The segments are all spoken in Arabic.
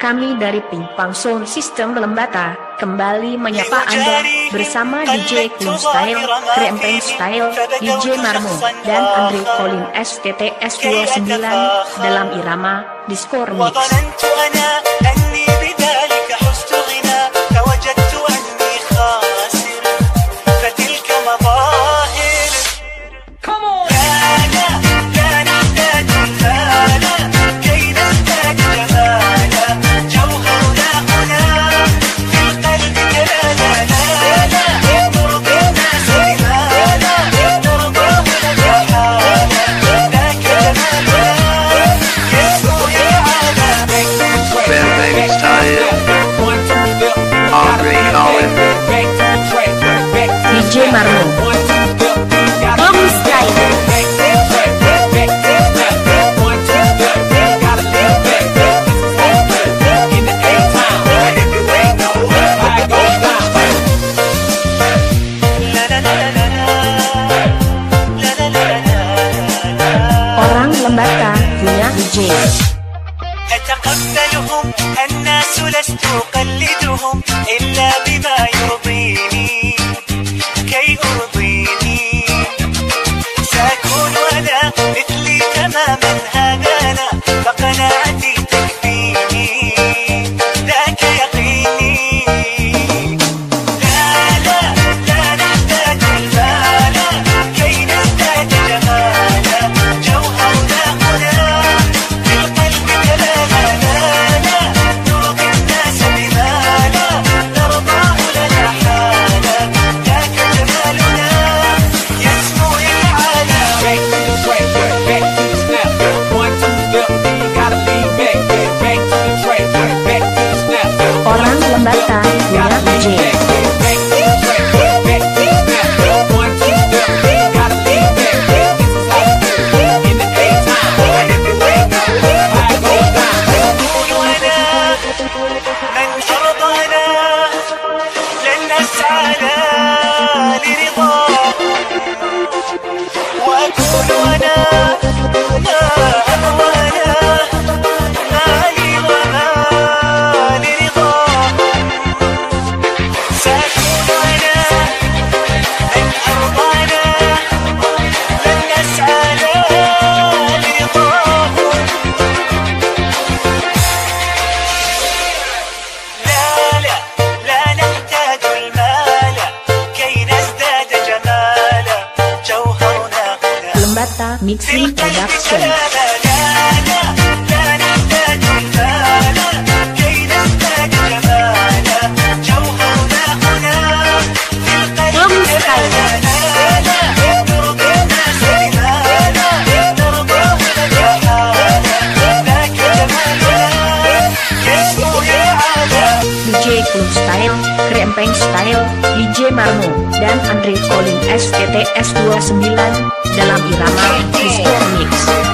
Kami dari Pimpang Sound System Lembata kembali menyapa Anda bersama DJ Clean Style, Krempeng Style, DJ Marmo, dan Andre Colin STTS 29 dalam irama Disco Remix. DJ Marmo, Bom Style. Orang Lembata punya DJ. أتقبلهم الناس لست أقلدهم إلا بما يرضيني كي أرضيني سأكون أنا مثلي تماما هذا أنا فقناعتي تكفيني ذاك يقيني لا لا لا نحتاج المال كي نزداد جمالا جوهرنا هنا في القلب كلانا لا نرضي الناس بمالا نرضاه لنا حالا ذاك جمالنا يسمو للعالم. Orang Lembata punya DJ. Lembata Mixing Production. DJ Clean Style, Krempeng Style, DJ Marmo, dan Andre Colin STTS 29 dalam irama Disco Remix.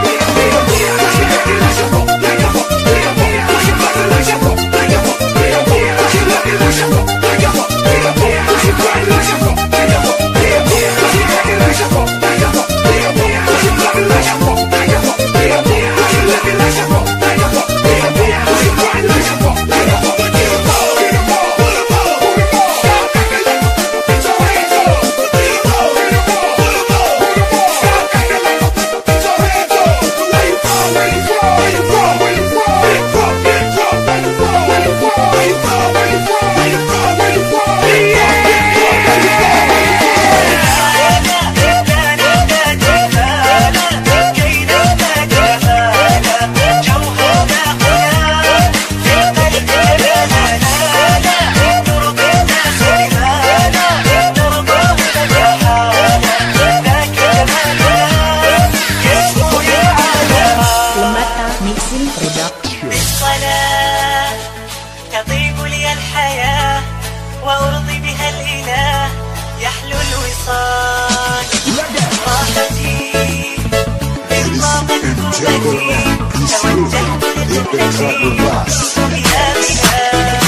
تطيب لي الحياة وأرضي بها الإله يحلو الوصال راحتي من ضاقت كربتي توجهت لقبلتي يا بلاد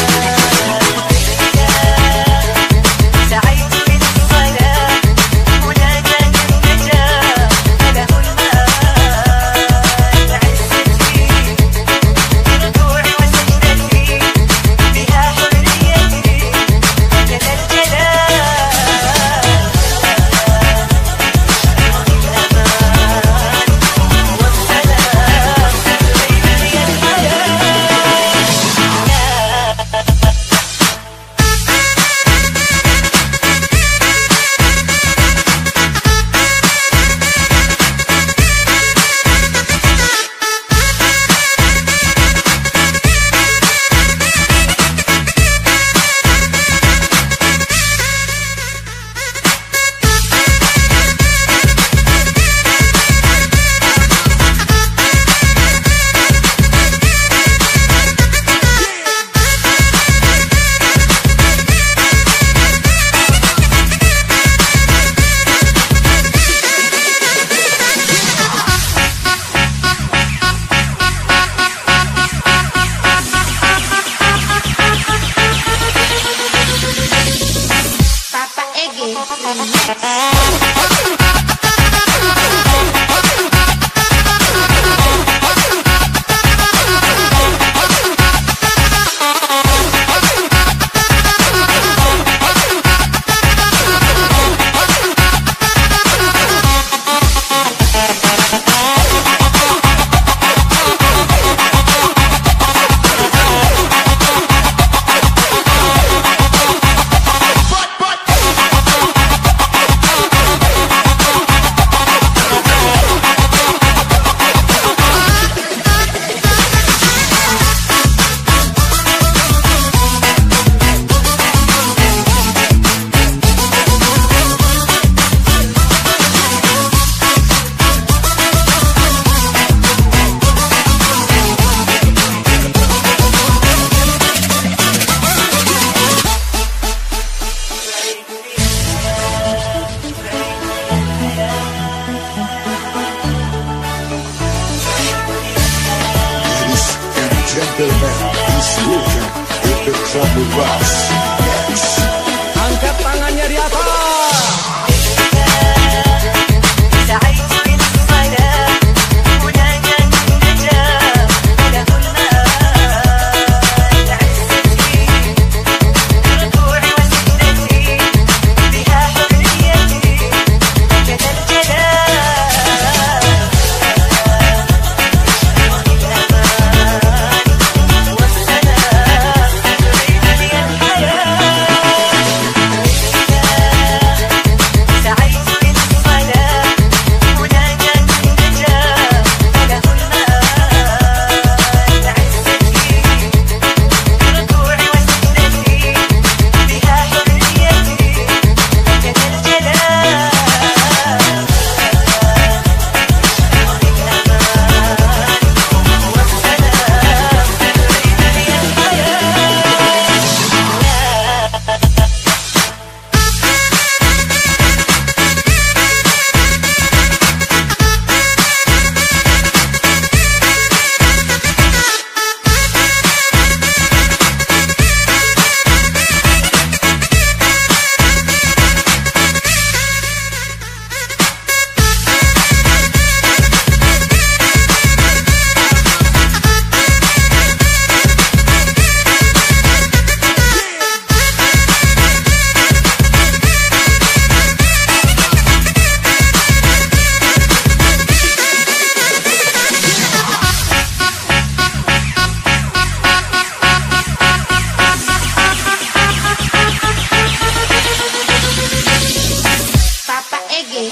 سعيت بالزملاء مناجاة النجاة له المال عزتي بركوعي وسجدتي Angkat tangannya di atas. سعيت بالصلاة مناجاة النجاة له المآل عزتي بركوعي وسجدتي بها حريتي لك ذا الجلال والسلام تريد لي الحياة سعيت بالصلاة مناجاة النجاة له المآل عزتي بركوعي وسجدتي بها حريتي لك ذا الجلال والسلام تريد لي الحياة Papa Ege.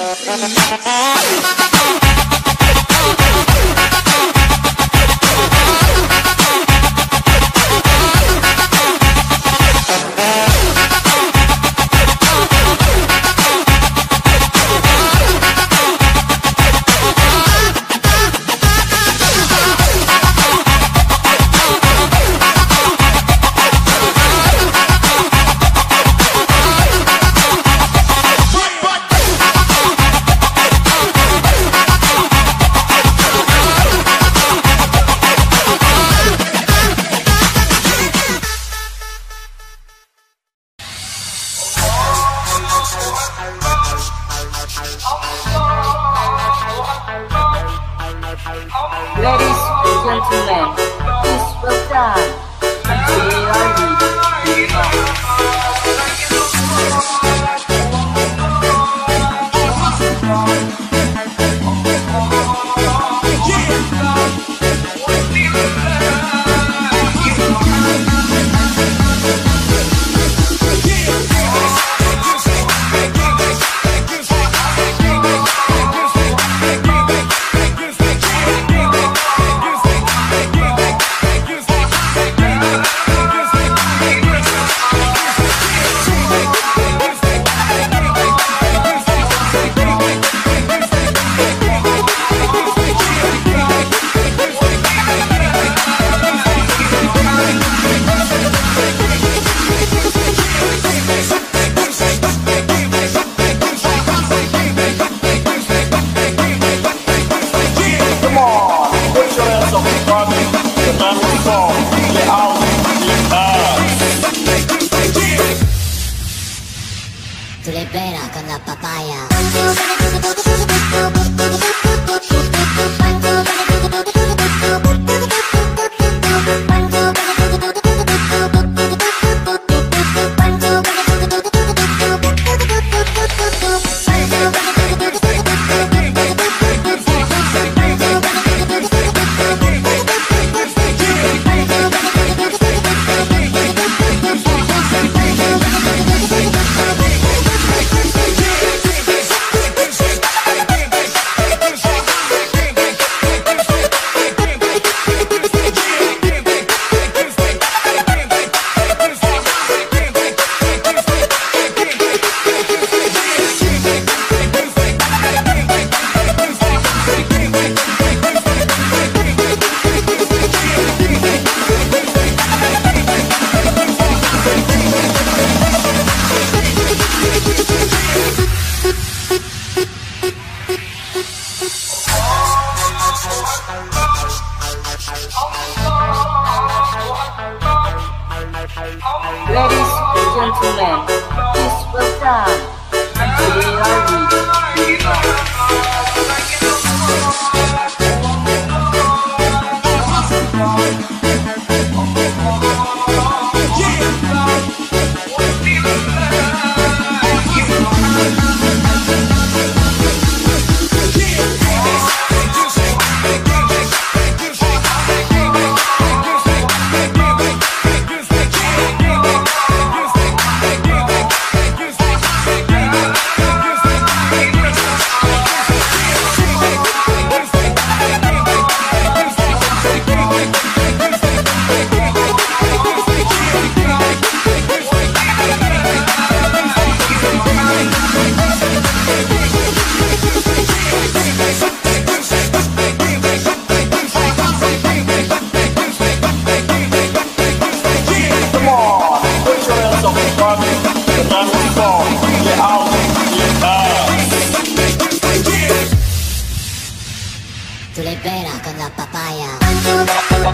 Ladies and gentlemen, please welcome DJ Ardi. Tu libera con la papaya. gentlemen, please welcome DJ Ardi Remix. Tu libera con la papaya.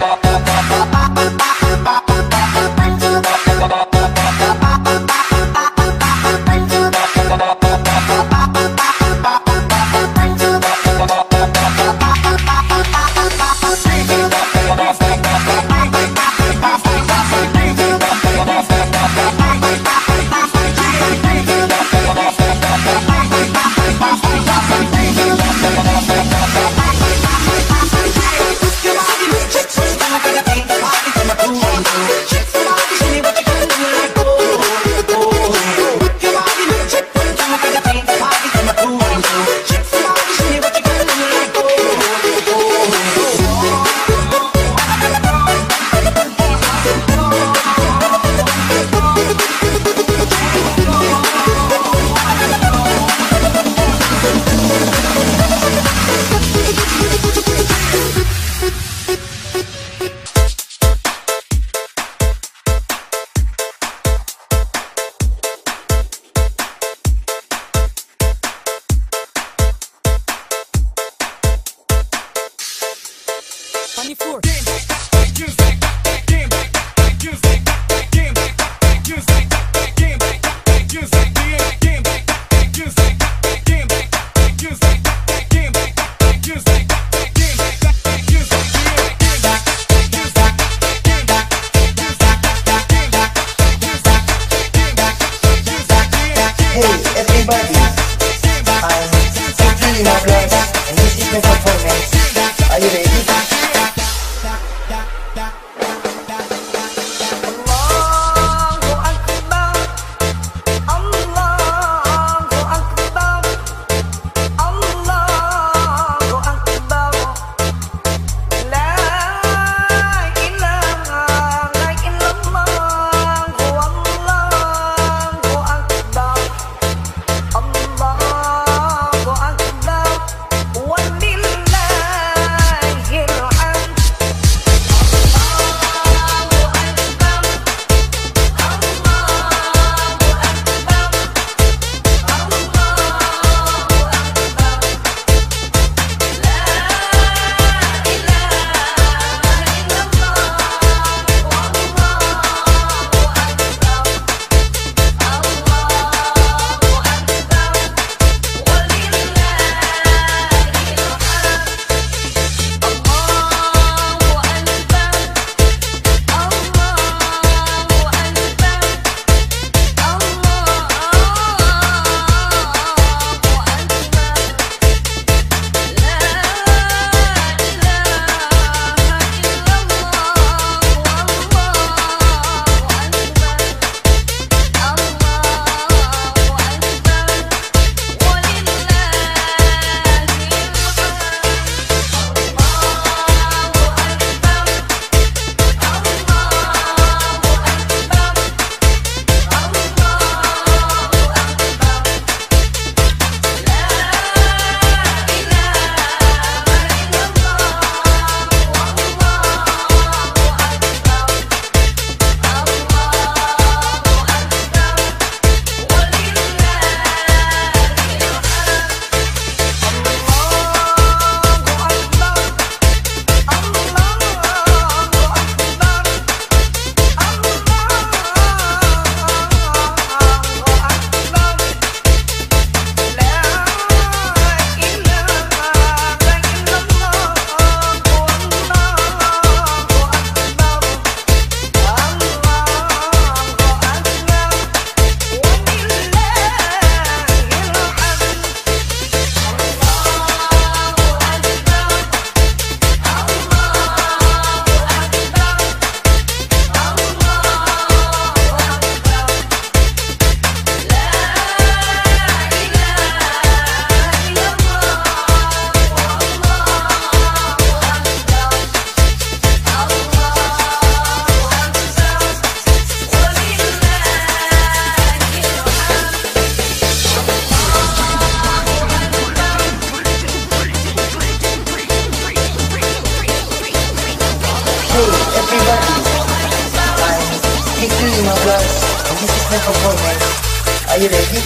Music performance. Are you ready?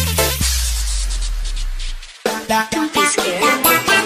Don't be scared.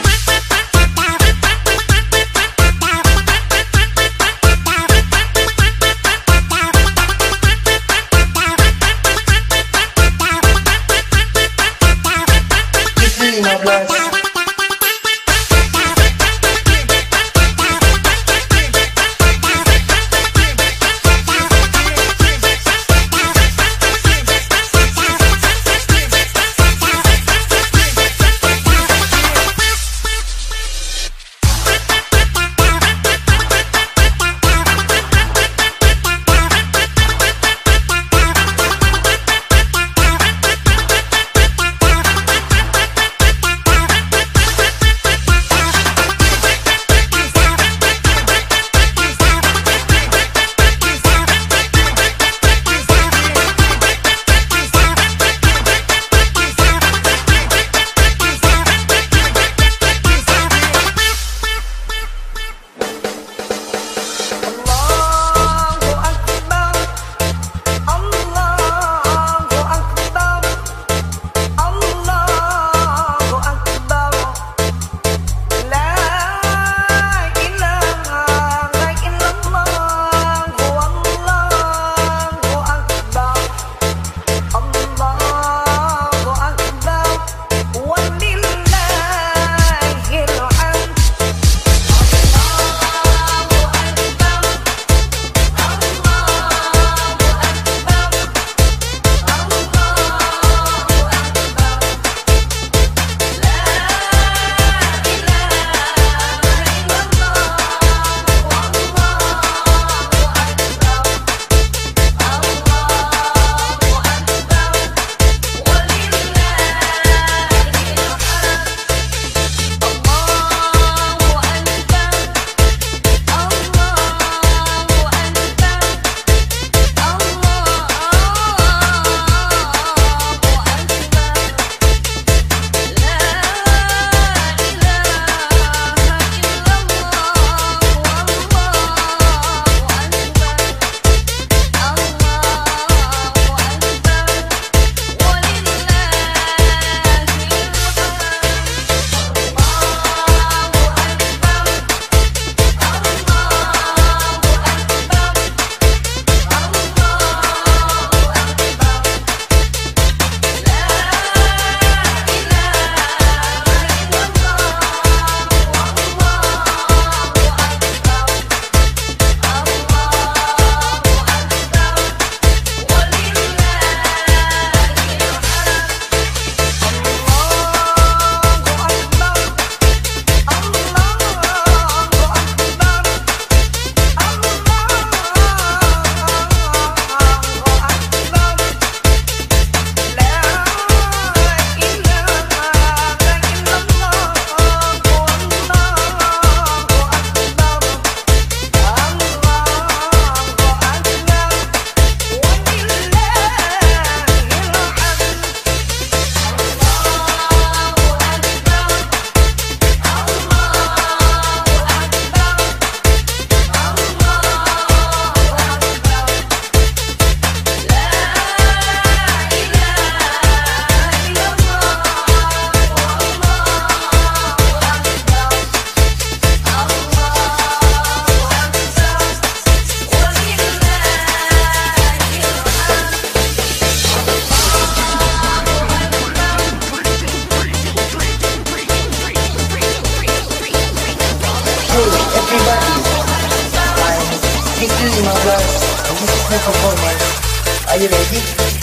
performance. Are you ready?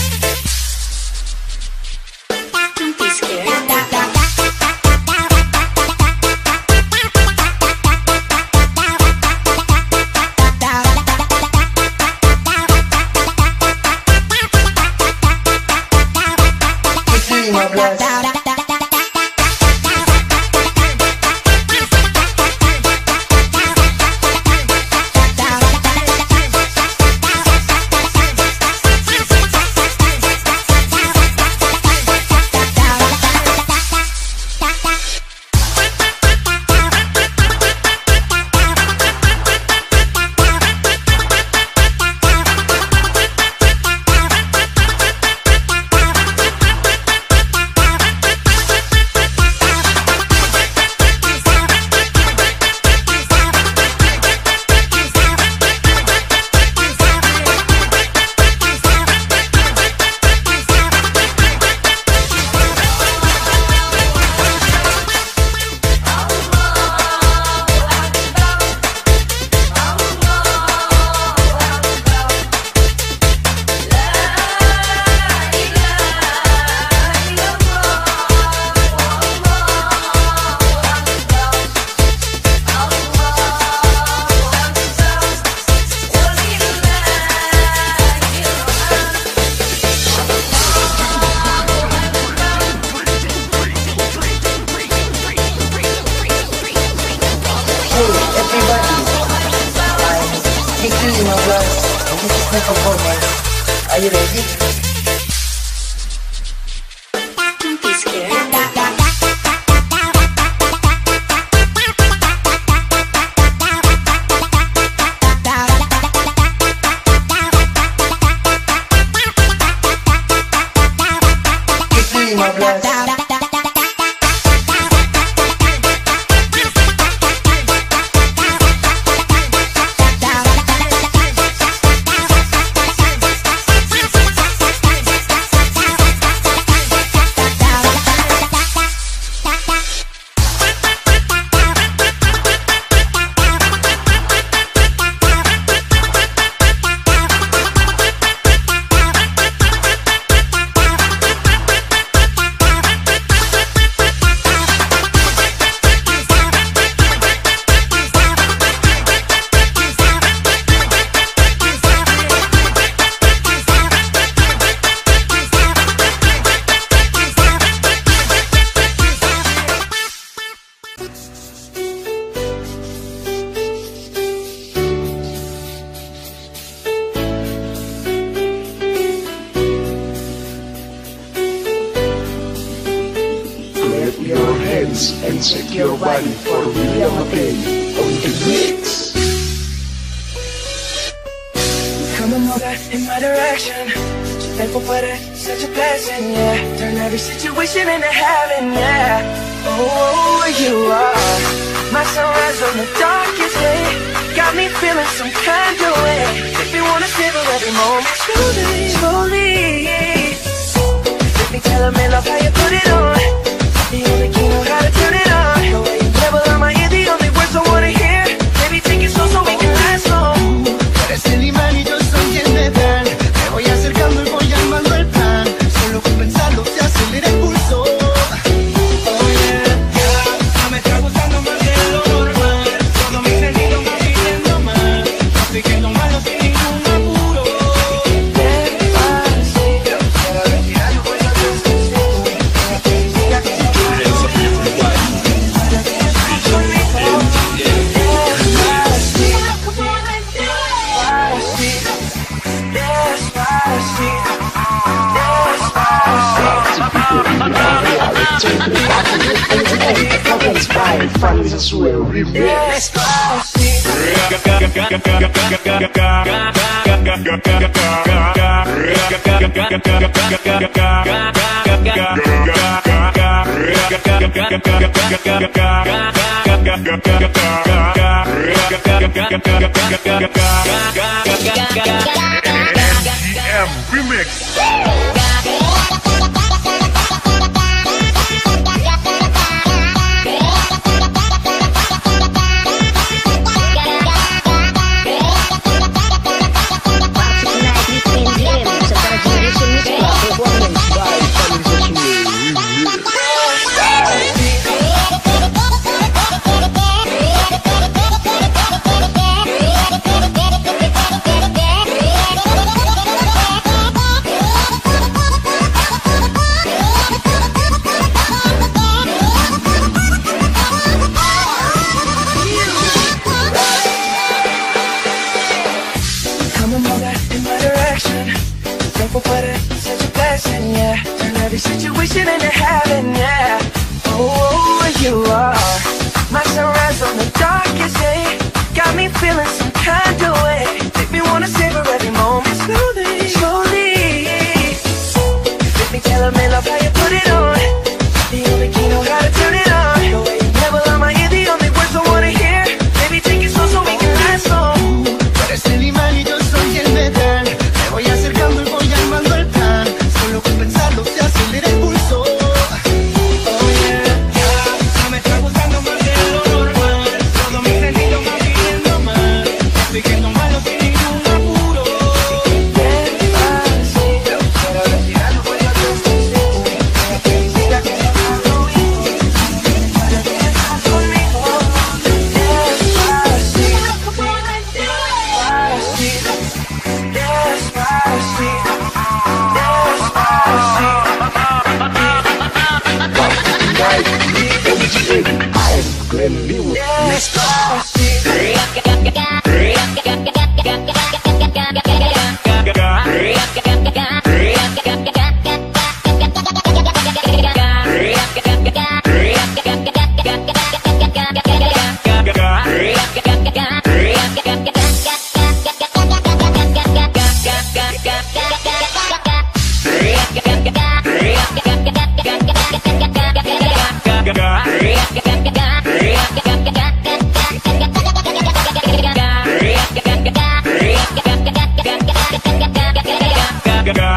Don't be scared. hablas, la música me conforma. Are you ready? ¿Qué me hablas? And shake your body for William McKay on the mix. Come and move that in my direction. So thankful for that, such a blessing, yeah. Turn every situation into heaven, yeah. Oh, you are my sunrise on the darkest day. Got me feeling some kind of way. Make me wanna savor every moment slowly, slowly. Let me tell them, love how you put it on. The only key know how to turn it on. The way you level on my ear, the only words I wanna hear. Baby, take it slow so we can last long. Tú eres el imán y yo soy el metal. Me voy acercando y voy armando el plan. Solo con pensarlo se acelera el pulso. Oh yeah, ya me está gustando más de lo normal. Todos mis sentidos van pidiendo más. No estoy quedando malo sin ningún apuro. Despacito, quiero respirar tu cuello despacito. From this way, remix. Situation into heaven, yeah. Oh, you are my sunrise on the darkest day. Got me feeling some kind of way. Make me wanna savor every moment slowly, slowly. Let me tell them, love how you put it on. The only key know how to turn it on. The way you level on my ear, the only words I wanna hear. Baby, take it slow so we can last long. Tú eres el imán y yo soy el metal. Me voy acercando y voy armando el plan. Solo con pensarlo se acelera el pulso. Oh yeah, ya me está gustando más de lo normal. Todos mis sentidos van pidiendo más. No estoy quedando malo sin ningún apuro. Despacito, quiero respirar tu cuello despacito. Mira que estás conmigo, para que estás conmigo. Despacito, despacito, Glenn Lewis. despacito, despacito.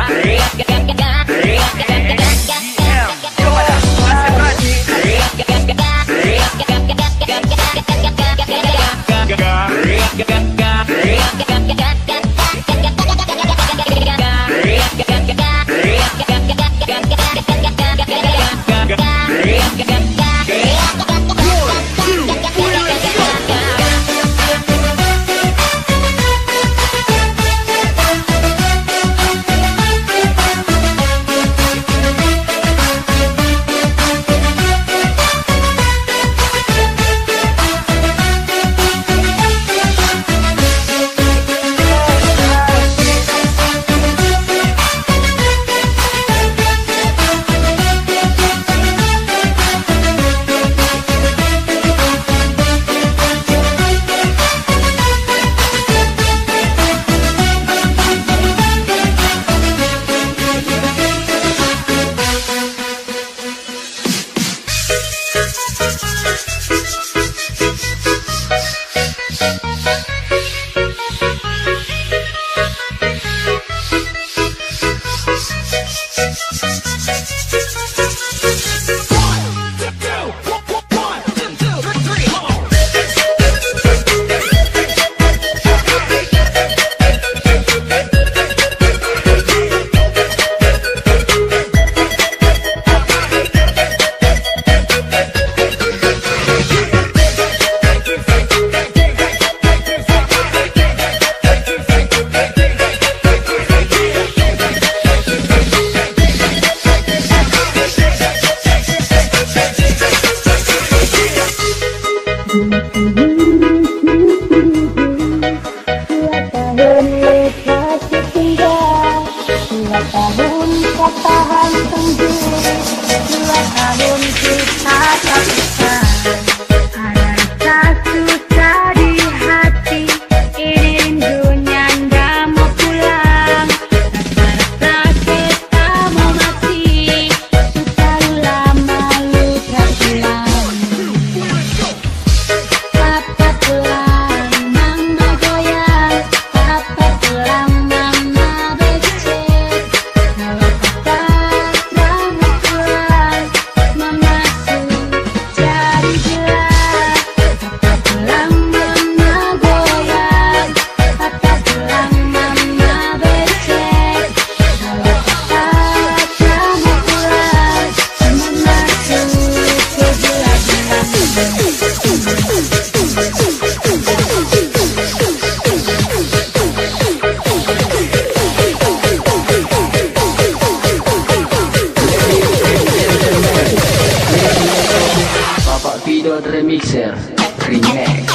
Remixer Remix.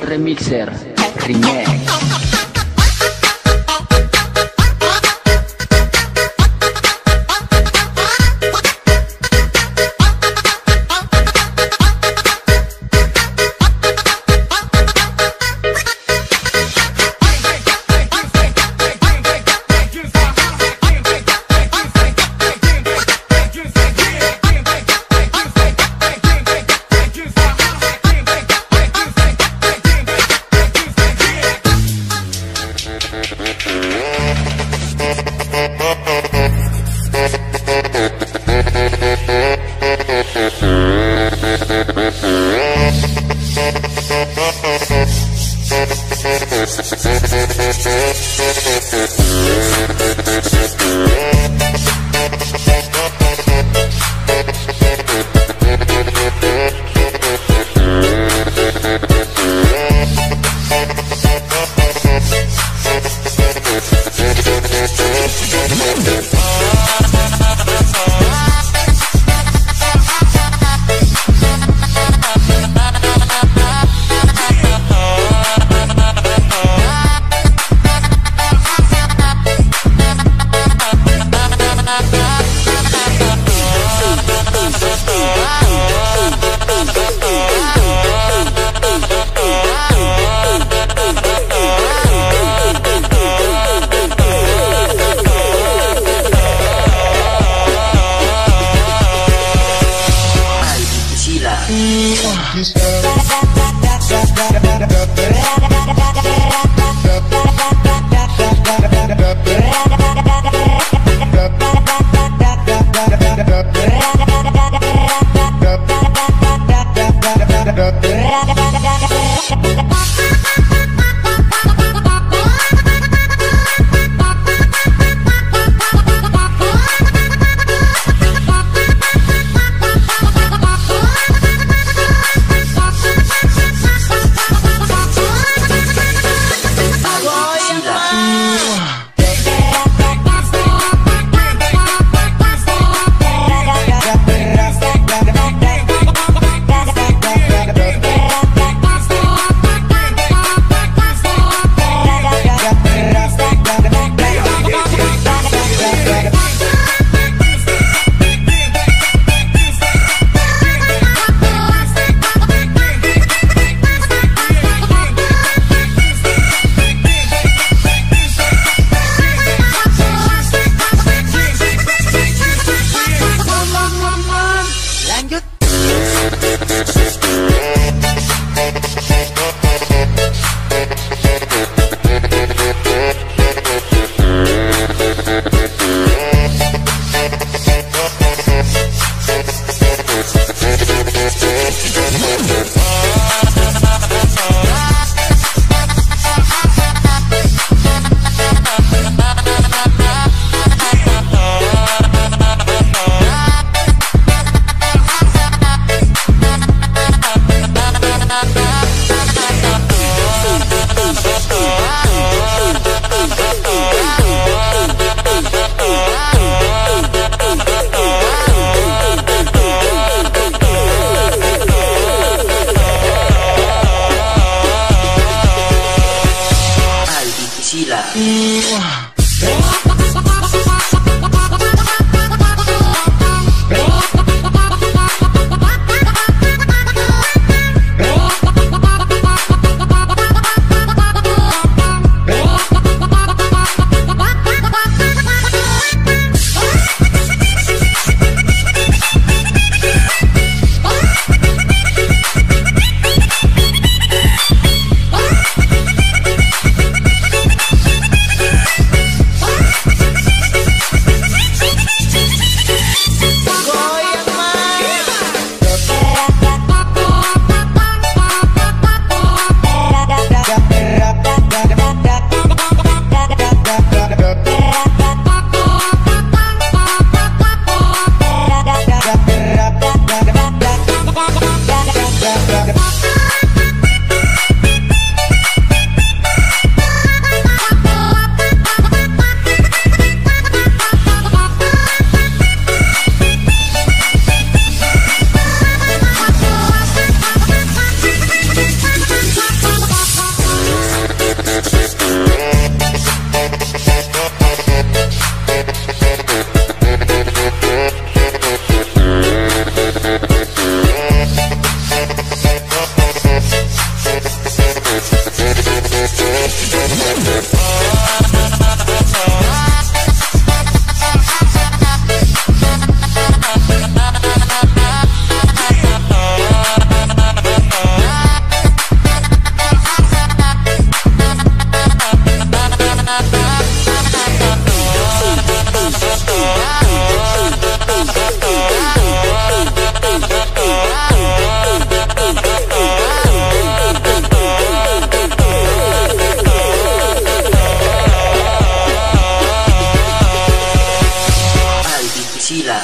Remixer Remix.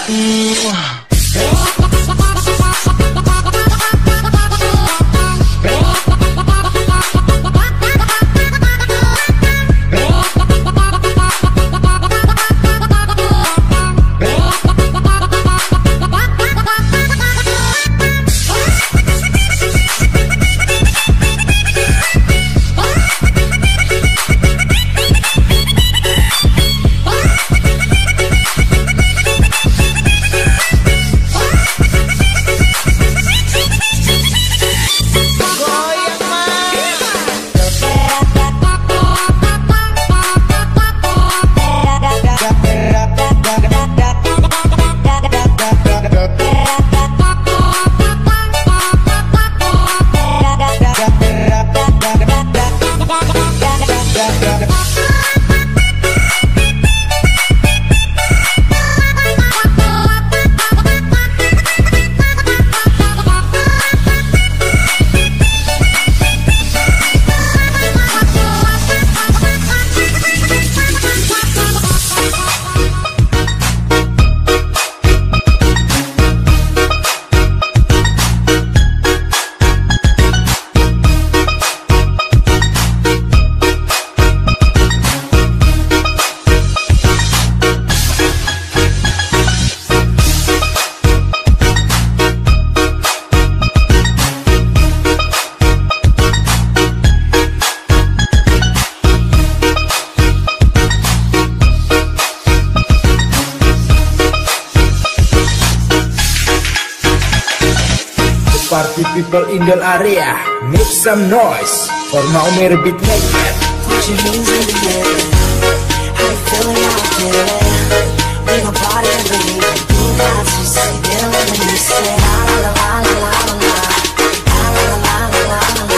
Party people in the area, make some noise for Maumir Beatmaker. Put your hands in the air. How you feeling out there? We gon' party and believe it. Do not you say it when you say la la la la la la la la la la la la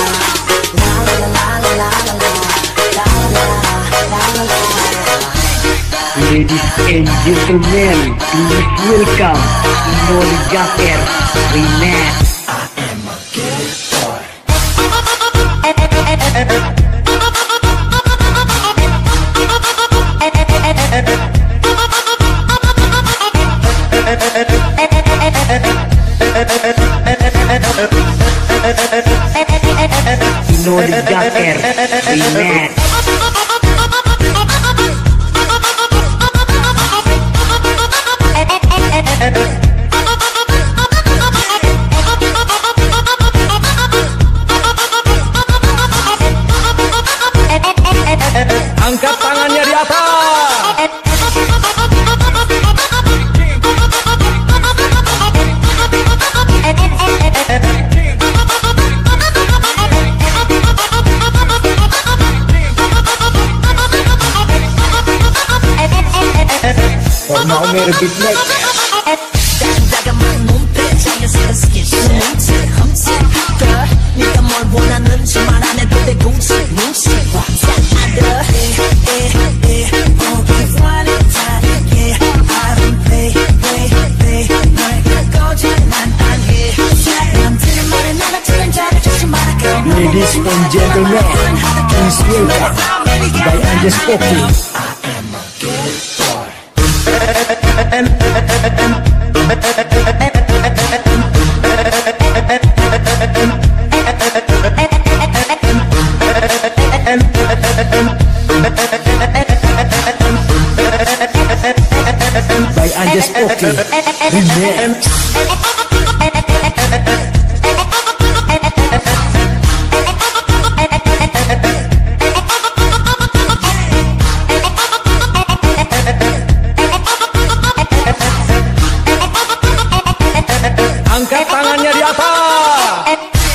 la la la la la. Ladies and gentlemen, please welcome Inoli Jafer Remix. Inoli Jafer Remix. Angkat tangannya di atas. For Maumir Beatmaker. 네가 뭘 원하는지 말 안 해도 돼 뭉치 Ladies and gentlemen, please welcome by Anjas Poki. By Anjas Poki Remix. Angkat tangannya di atas.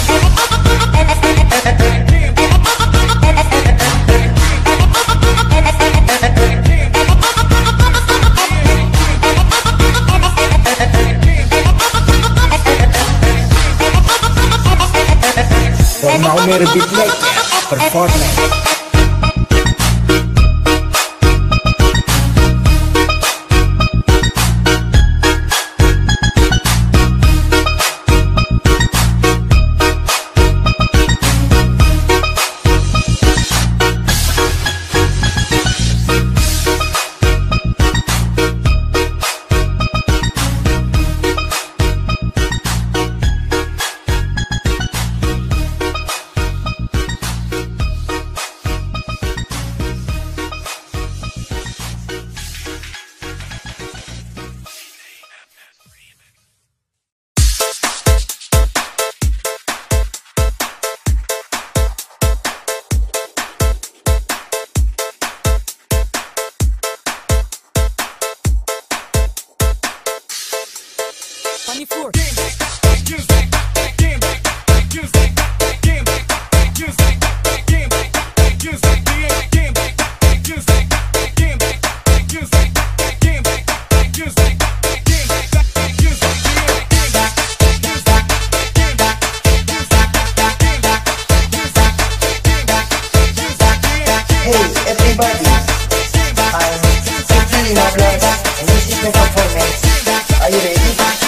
For Maumir Beatmaker performance. on your floor. Everybody, I'm Fikri Nablas, and this is my performance. Are you ready?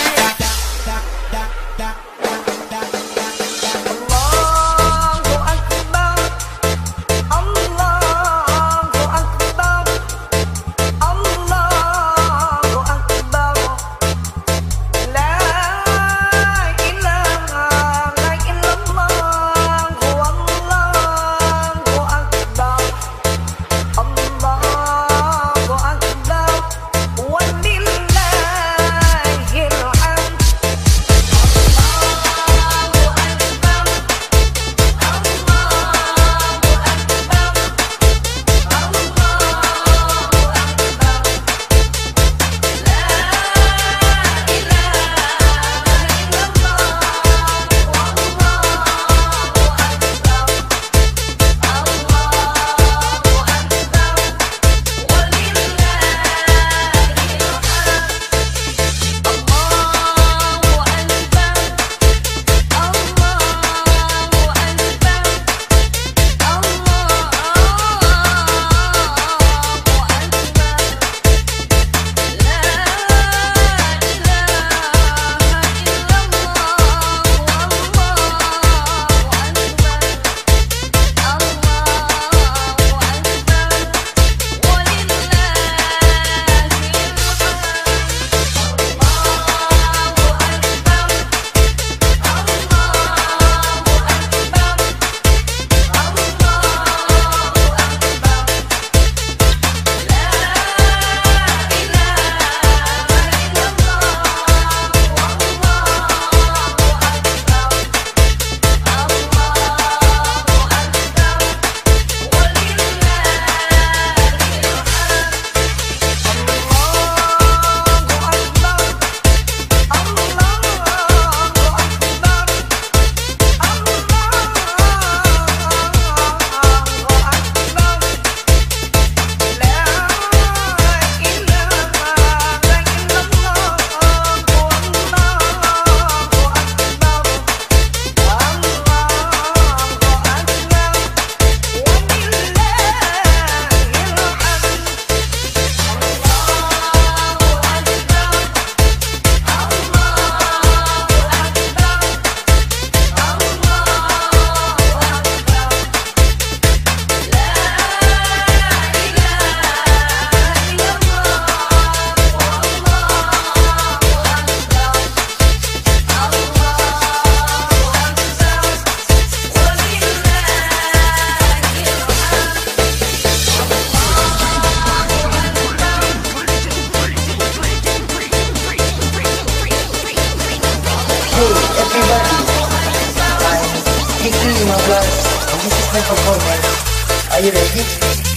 My performance. Are you ready?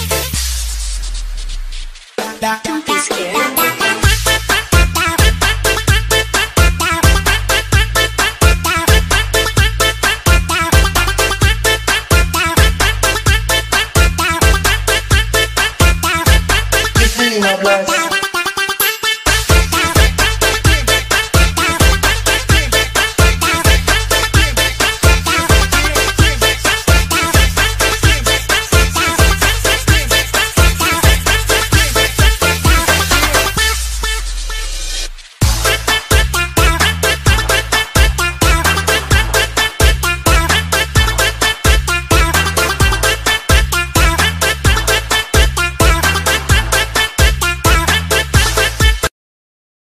Don't be scared. Fikri Nablas.